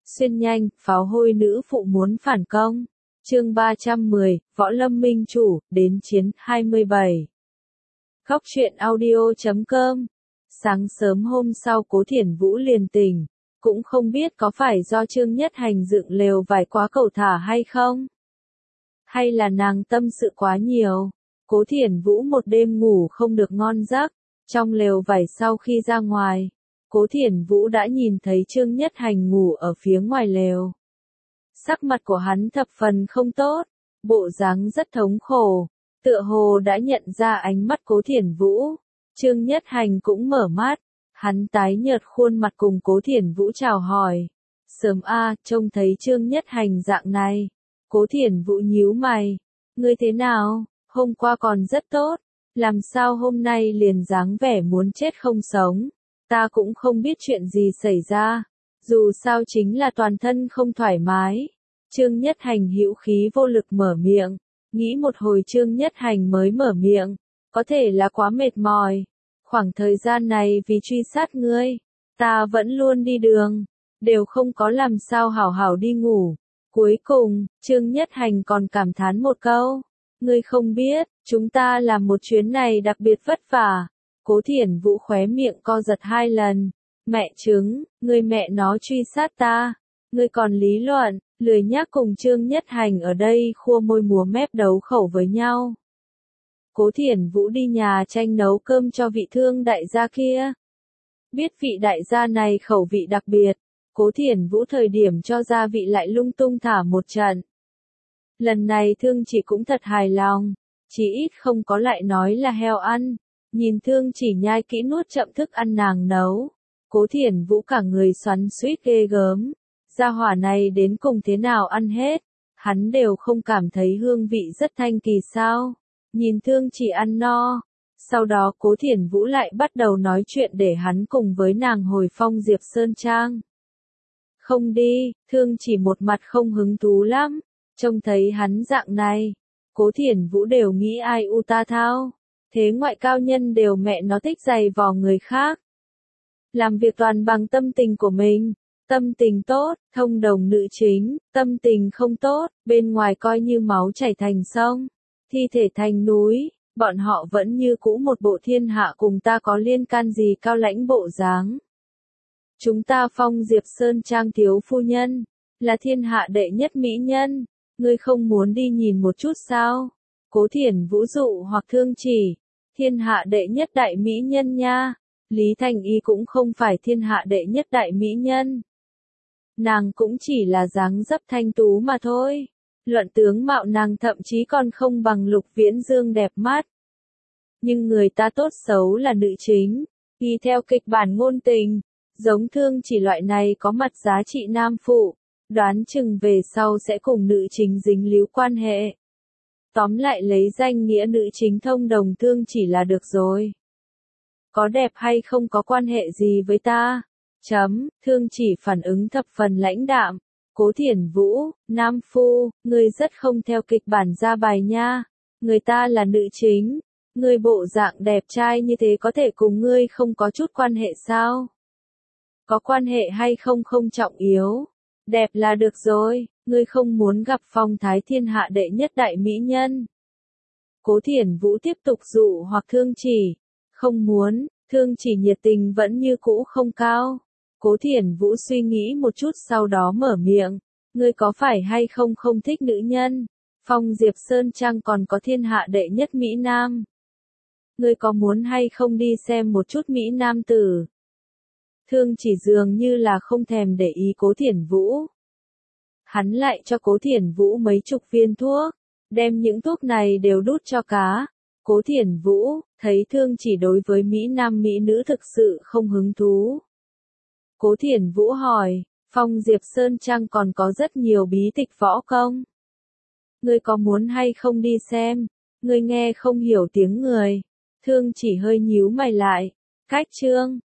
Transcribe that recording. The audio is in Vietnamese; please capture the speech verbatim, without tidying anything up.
Xuyên nhanh, pháo hôi nữ phụ muốn phản công. Chương ba trăm mười, Võ Lâm Minh Chủ, đến chiến, hai mươi bảy. Góc truyện audio chấm com. Sáng sớm hôm sau Cố Thiển Vũ liền tỉnh, cũng không biết có phải do Trương Nhất Hành dựng lều vải quá cầu thả hay không? Hay là nàng tâm sự quá nhiều? Cố Thiển Vũ một đêm ngủ không được ngon giấc, trong lều vải sau khi ra ngoài, Cố Thiển Vũ đã nhìn thấy Trương Nhất Hành ngủ ở phía ngoài lều. Sắc mặt của hắn thập phần không tốt, bộ dáng rất thống khổ, tựa hồ đã nhận ra ánh mắt Cố Thiển Vũ. Trương Nhất Hành cũng mở mắt, hắn tái nhợt khuôn mặt cùng Cố Thiển Vũ chào hỏi. Sớm a, trông thấy Trương Nhất Hành dạng này. Cố Thiển Vũ nhíu mày, ngươi thế nào, hôm qua còn rất tốt, làm sao hôm nay liền dáng vẻ muốn chết không sống, ta cũng không biết chuyện gì xảy ra, dù sao chính là toàn thân không thoải mái. Trương Nhất Hành hữu khí vô lực mở miệng, nghĩ một hồi Trương Nhất Hành mới mở miệng, có thể là quá mệt mỏi, khoảng thời gian này vì truy sát ngươi, ta vẫn luôn đi đường, đều không có làm sao hảo hảo đi ngủ. Cuối cùng, Trương Nhất Hành còn cảm thán một câu, ngươi không biết, chúng ta làm một chuyến này đặc biệt vất vả. Cố Thiển Vũ khóe miệng co giật hai lần, mẹ chứng, ngươi mẹ nó truy sát ta, ngươi còn lý luận, lười nhác cùng Trương Nhất Hành ở đây khua môi múa mép đấu khẩu với nhau. Cố Thiển Vũ đi nhà tranh nấu cơm cho vị thương đại gia kia. Biết vị đại gia này khẩu vị đặc biệt, Cố Thiển Vũ thời điểm cho gia vị lại lung tung thả một trận. Lần này Thương Chỉ cũng thật hài lòng, chỉ ít không có lại nói là heo ăn, nhìn Thương Chỉ nhai kỹ nuốt chậm thức ăn nàng nấu. Cố Thiển Vũ cả người xoắn xuýt ghê gớm, gia hỏa này đến cùng thế nào ăn hết, hắn đều không cảm thấy hương vị rất thanh kỳ sao, nhìn Thương Chỉ ăn no. Sau đó Cố Thiển Vũ lại bắt đầu nói chuyện để hắn cùng với nàng hồi phong Diệp Sơn Trang. Không đi, Thương Chỉ một mặt không hứng thú lắm, trông thấy hắn dạng này, Cố Thiển Vũ đều nghĩ ai u ta thao, thế ngoại cao nhân đều mẹ nó thích giày vò người khác. Làm việc toàn bằng tâm tình của mình, tâm tình tốt, thông đồng nữ chính, tâm tình không tốt, bên ngoài coi như máu chảy thành sông, thi thể thành núi, bọn họ vẫn như cũ một bộ thiên hạ cùng ta có liên can gì cao lãnh bộ dáng. Chúng ta phong Diệp Sơn Trang thiếu phu nhân, là thiên hạ đệ nhất mỹ nhân, ngươi không muốn đi nhìn một chút sao? Cố Thiển Vũ dụ hoặc Thương Chỉ, thiên hạ đệ nhất đại mỹ nhân nha, Lý Thành Y cũng không phải thiên hạ đệ nhất đại mỹ nhân. Nàng cũng chỉ là dáng dấp thanh tú mà thôi, luận tướng mạo nàng thậm chí còn không bằng Lục Viễn Dương đẹp mắt. Nhưng người ta tốt xấu là nữ chính, y theo kịch bản ngôn tình. Giống Thương Chỉ loại này có mặt giá trị nam phụ, đoán chừng về sau sẽ cùng nữ chính dính líu quan hệ. Tóm lại lấy danh nghĩa nữ chính thông đồng Thương Chỉ là được rồi. Có đẹp hay không có quan hệ gì với ta? Chấm, Thương Chỉ phản ứng thập phần lãnh đạm. Cố Thiển Vũ, nam phu, ngươi rất không theo kịch bản ra bài nha. Người ta là nữ chính, ngươi bộ dạng đẹp trai như thế có thể cùng ngươi không có chút quan hệ sao? Có quan hệ hay không không trọng yếu, đẹp là được rồi, ngươi không muốn gặp phong thái thiên hạ đệ nhất đại mỹ nhân. Cố Thiển Vũ tiếp tục dụ hoặc Thương Chỉ, không muốn, Thương Chỉ nhiệt tình vẫn như cũ không cao. Cố Thiển Vũ suy nghĩ một chút sau đó mở miệng, ngươi có phải hay không không thích nữ nhân, phong Diệp Sơn Trang còn có thiên hạ đệ nhất Mỹ Nam. Ngươi có muốn hay không đi xem một chút Mỹ Nam tử? Thương Chỉ dường như là không thèm để ý Cố Thiển Vũ. Hắn lại cho Cố Thiển Vũ mấy chục viên thuốc, đem những thuốc này đều đút cho cá. Cố Thiển Vũ, thấy Thương Chỉ đối với Mỹ Nam Mỹ nữ thực sự không hứng thú. Cố Thiển Vũ hỏi, phong Diệp Sơn Trang còn có rất nhiều bí tịch võ công. Ngươi có muốn hay không đi xem, ngươi nghe không hiểu tiếng người. Thương Chỉ hơi nhíu mày lại, cách chương.